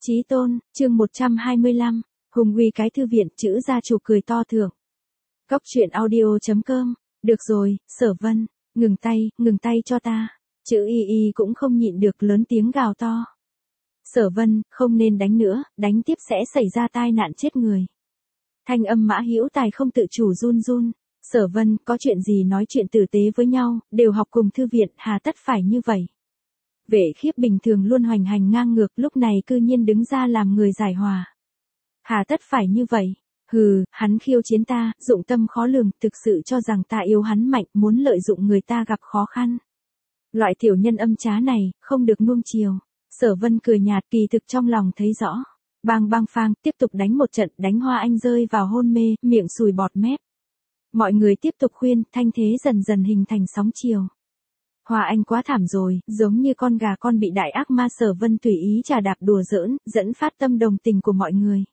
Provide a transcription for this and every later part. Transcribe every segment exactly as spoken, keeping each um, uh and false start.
Chí tôn, chương một trăm hai mươi lăm, hùng uy cái thư viện chữ gia chủ cười to thưởng. Cóc truyện audio chấm com, được rồi, Sở Vân, ngừng tay, ngừng tay cho ta. Chữ y y cũng không nhịn được lớn tiếng gào to. Sở Vân, không nên đánh nữa, đánh tiếp sẽ xảy ra tai nạn chết người. Thanh âm Mã Hữu Tài không tự chủ run run. Sở Vân, có chuyện gì nói chuyện tử tế với nhau, đều học cùng thư viện, hà tất phải như vậy. Vệ Khiếp bình thường luôn hoành hành ngang ngược, lúc này cư nhiên đứng ra làm người giải hòa. Hà tất phải như vậy. Hừ, hắn khiêu chiến ta, dụng tâm khó lường, thực sự cho rằng ta yếu hắn mạnh, muốn lợi dụng người ta gặp khó khăn. Loại tiểu nhân âm trá này, không được nuông chiều. Sở Vân cười nhạt, kỳ thực trong lòng thấy rõ. Bang bang phang, tiếp tục đánh một trận, đánh Hoa Anh rơi vào hôn mê, miệng sùi bọt mép. Mọi người tiếp tục khuyên, thanh thế dần dần hình thành sóng chiều. Hoa Anh quá thảm rồi, giống như con gà con bị đại ác ma. Sở Vân tùy ý trà đạp đùa giỡn, dẫn phát tâm đồng tình của mọi người.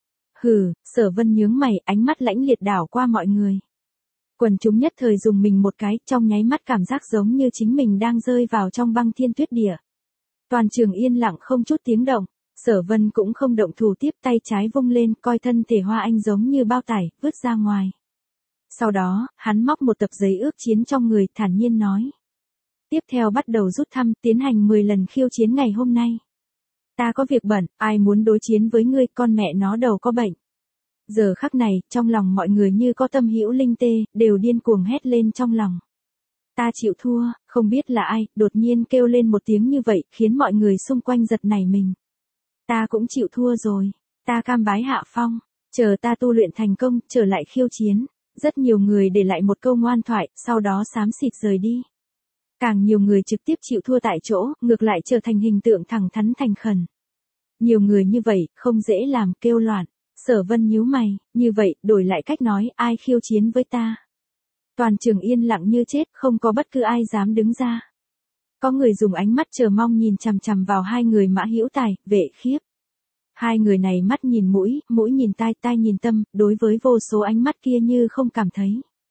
Hừ, Sở Vân nhướng mày, ánh mắt lãnh liệt đảo qua mọi người. Quần chúng nhất thời dùng mình một cái, trong nháy mắt cảm giác giống như chính mình đang rơi vào trong băng thiên tuyết địa. Toàn trường yên lặng không chút tiếng động. Sở Vân cũng không động thủ tiếp, tay trái vung lên, coi thân thể Hoa Anh giống như bao tải, vứt ra ngoài. Sau đó, hắn móc một tập giấy ước chiến trong người, thản nhiên nói. Tiếp theo bắt đầu rút thăm, tiến hành mười lần khiêu chiến ngày hôm nay. Ta có việc bận, ai muốn đối chiến với ngươi, con mẹ nó đầu có bệnh. Giờ khắc này, trong lòng mọi người như có tâm hữu linh tê, đều điên cuồng hét lên trong lòng. Ta chịu thua, không biết là ai, đột nhiên kêu lên một tiếng như vậy, khiến mọi người xung quanh giật nảy mình. Ta cũng chịu thua rồi, ta cam bái hạ phong, chờ ta tu luyện thành công, trở lại khiêu chiến. Rất nhiều người để lại một câu ngoan thoại, sau đó xám xịt rời đi. Càng nhiều người trực tiếp chịu thua tại chỗ, ngược lại trở thành hình tượng thẳng thắn thành khẩn. Nhiều người như vậy, không dễ làm, kêu loạn. Sở Vân nhíu mày, như vậy, đổi lại cách nói, ai khiêu chiến với ta. Toàn trường yên lặng như chết, không có bất cứ ai dám đứng ra. Có người dùng ánh mắt chờ mong nhìn chằm chằm vào hai người Mã Hữu Tài, Vệ Khiếp. Hai người này mắt nhìn mũi, mũi nhìn tai, tai nhìn tâm, đối với vô số ánh mắt kia như không cảm thấy.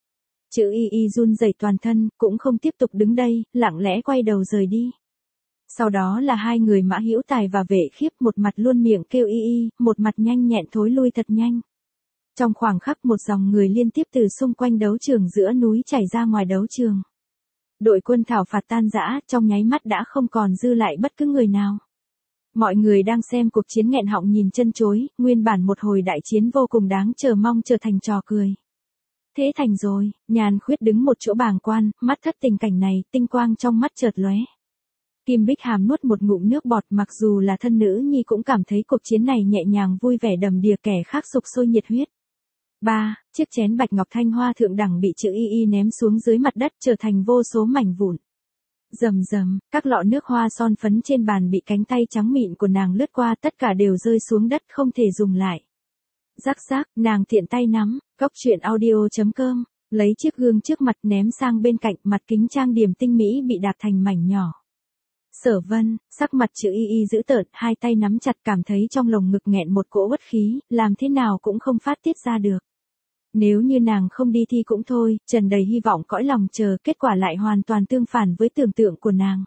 Chữ y y run rẩy toàn thân, cũng không tiếp tục đứng đây, lặng lẽ quay đầu rời đi. Sau đó là hai người Mã Hữu Tài và Vệ Khiếp, một mặt luôn miệng kêu y y, một mặt nhanh nhẹn thối lui thật nhanh. Trong khoảng khắc một dòng người liên tiếp từ xung quanh đấu trường giữa núi chảy ra ngoài đấu trường. Đội quân thảo phạt tan rã, trong nháy mắt đã không còn dư lại bất cứ người nào. Mọi người đang xem cuộc chiến nghẹn họng nhìn chân chối, nguyên bản một hồi đại chiến vô cùng đáng chờ mong trở thành trò cười. Thế thành rồi, Nhàn Khuyết đứng một chỗ bàng quan, mắt thất tình cảnh này, tinh quang trong mắt chợt lóe. Kim Bích Hàm nuốt một ngụm nước bọt, mặc dù là thân nữ nhi cũng cảm thấy cuộc chiến này nhẹ nhàng vui vẻ đầm đìa, kẻ khác sục sôi nhiệt huyết. ba. Chiếc chén bạch ngọc thanh hoa thượng đẳng bị chữ y y ném xuống dưới mặt đất, trở thành vô số mảnh vụn. Rầm rầm, các lọ nước hoa son phấn trên bàn bị cánh tay trắng mịn của nàng lướt qua, tất cả đều rơi xuống đất, không thể dùng lại. Rắc rác, nàng tiện tay nắm, Cóc truyện audio chấm com, lấy chiếc gương trước mặt ném sang bên cạnh, mặt kính trang điểm tinh mỹ bị đạp thành mảnh nhỏ. Sở Vân, sắc mặt chữ y y dữ tợn, hai tay nắm chặt, cảm thấy trong lồng ngực nghẹn một cỗ uất khí, làm thế nào cũng không phát tiết ra được. Nếu như nàng không đi thi cũng thôi, tràn đầy hy vọng cõi lòng chờ, kết quả lại hoàn toàn tương phản với tưởng tượng của nàng.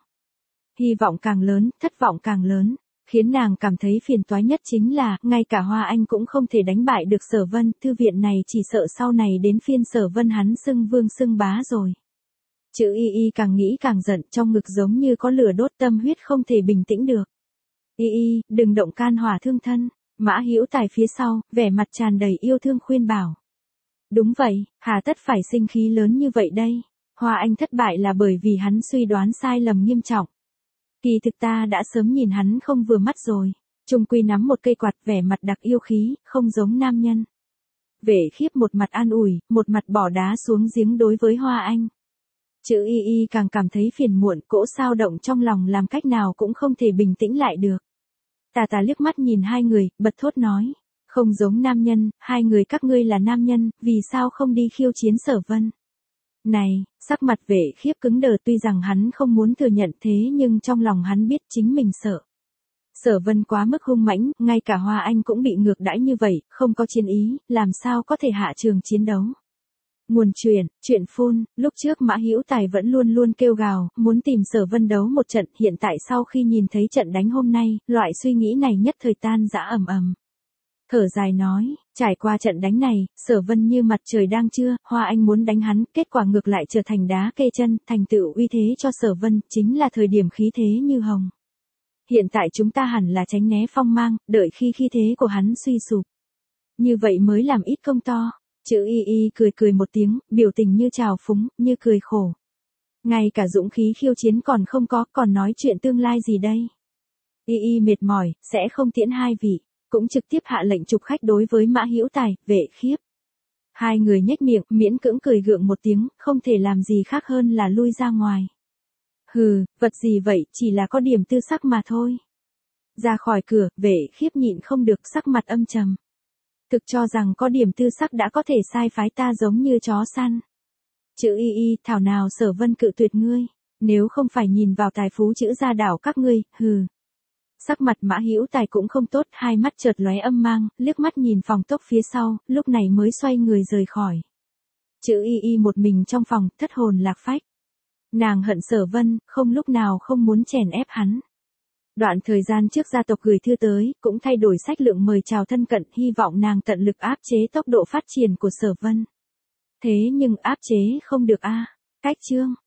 Hy vọng càng lớn, thất vọng càng lớn, khiến nàng cảm thấy phiền toái nhất chính là, ngay cả Hoa Anh cũng không thể đánh bại được Sở Vân, thư viện này chỉ sợ sau này đến phiên Sở Vân hắn xưng vương xưng bá rồi. Chữ y y càng nghĩ càng giận, trong ngực giống như có lửa đốt, tâm huyết không thể bình tĩnh được. Y y, đừng động can hỏa thương thân. Mã Hữu Tài phía sau, vẻ mặt tràn đầy yêu thương khuyên bảo. Đúng vậy, hà tất phải sinh khí lớn như vậy đây. Hoa Anh thất bại là bởi vì hắn suy đoán sai lầm nghiêm trọng. Kỳ thực ta đã sớm nhìn hắn không vừa mắt rồi. Trung quy nắm một cây quạt, vẻ mặt đặc yêu khí, không giống nam nhân. Vệ Khiếp một mặt an ủi, một mặt bỏ đá xuống giếng đối với Hoa Anh. Chữ y y càng cảm thấy phiền muộn, cỗ sao động trong lòng làm cách nào cũng không thể bình tĩnh lại được. Tà tà liếc mắt nhìn hai người, bật thốt nói. Không giống nam nhân, hai người các ngươi là nam nhân, vì sao không đi khiêu chiến Sở Vân? Này, sắc mặt Vệ Khiếp cứng đờ, tuy rằng hắn không muốn thừa nhận thế nhưng trong lòng hắn biết chính mình sợ. Sở Vân quá mức hung mãnh, ngay cả Hoa Anh cũng bị ngược đãi như vậy, không có chiến ý, làm sao có thể hạ trường chiến đấu. Nguồn truyện, truyện phun, lúc trước Mã Hữu Tài vẫn luôn luôn kêu gào, muốn tìm Sở Vân đấu một trận, hiện tại sau khi nhìn thấy trận đánh hôm nay, loại suy nghĩ này nhất thời tan rã ầm ầm. Thở dài nói, trải qua trận đánh này, Sở Vân như mặt trời đang trưa, Hoa Anh muốn đánh hắn, kết quả ngược lại trở thành đá kê chân, thành tựu uy thế cho Sở Vân, chính là thời điểm khí thế như hồng. Hiện tại chúng ta hẳn là tránh né phong mang, đợi khi khí thế của hắn suy sụp. Như vậy mới làm ít công to. Chữ y y cười cười một tiếng, biểu tình như trào phúng, như cười khổ. Ngay cả dũng khí khiêu chiến còn không có, còn nói chuyện tương lai gì đây? Y y mệt mỏi, sẽ không tiễn hai vị, cũng trực tiếp hạ lệnh trục khách đối với Mã Hữu Tài, Vệ Khiếp. Hai người nhếch miệng, miễn cưỡng cười gượng một tiếng, không thể làm gì khác hơn là lui ra ngoài. Hừ, vật gì vậy, chỉ là có điểm tư sắc mà thôi. Ra khỏi cửa, Vệ Khiếp nhịn không được, sắc mặt âm trầm. Thực cho rằng có điểm tư sắc đã có thể sai phái ta giống như chó săn. Chữ y y, thảo nào Sở Vân cự tuyệt ngươi, nếu không phải nhìn vào tài phú chữ gia đảo các ngươi, hừ. Sắc mặt Mã Hữu Tài cũng không tốt, hai mắt chợt lóe âm mang, liếc mắt nhìn phòng tốc phía sau, lúc này mới xoay người rời khỏi. Chữ y y một mình trong phòng, thất hồn lạc phách. Nàng hận Sở Vân, không lúc nào không muốn chèn ép hắn. Đoạn thời gian trước gia tộc gửi thư tới, cũng thay đổi sách lượng mời chào thân cận, hy vọng nàng tận lực áp chế tốc độ phát triển của Sở Vân. Thế nhưng áp chế không được a. Cách chương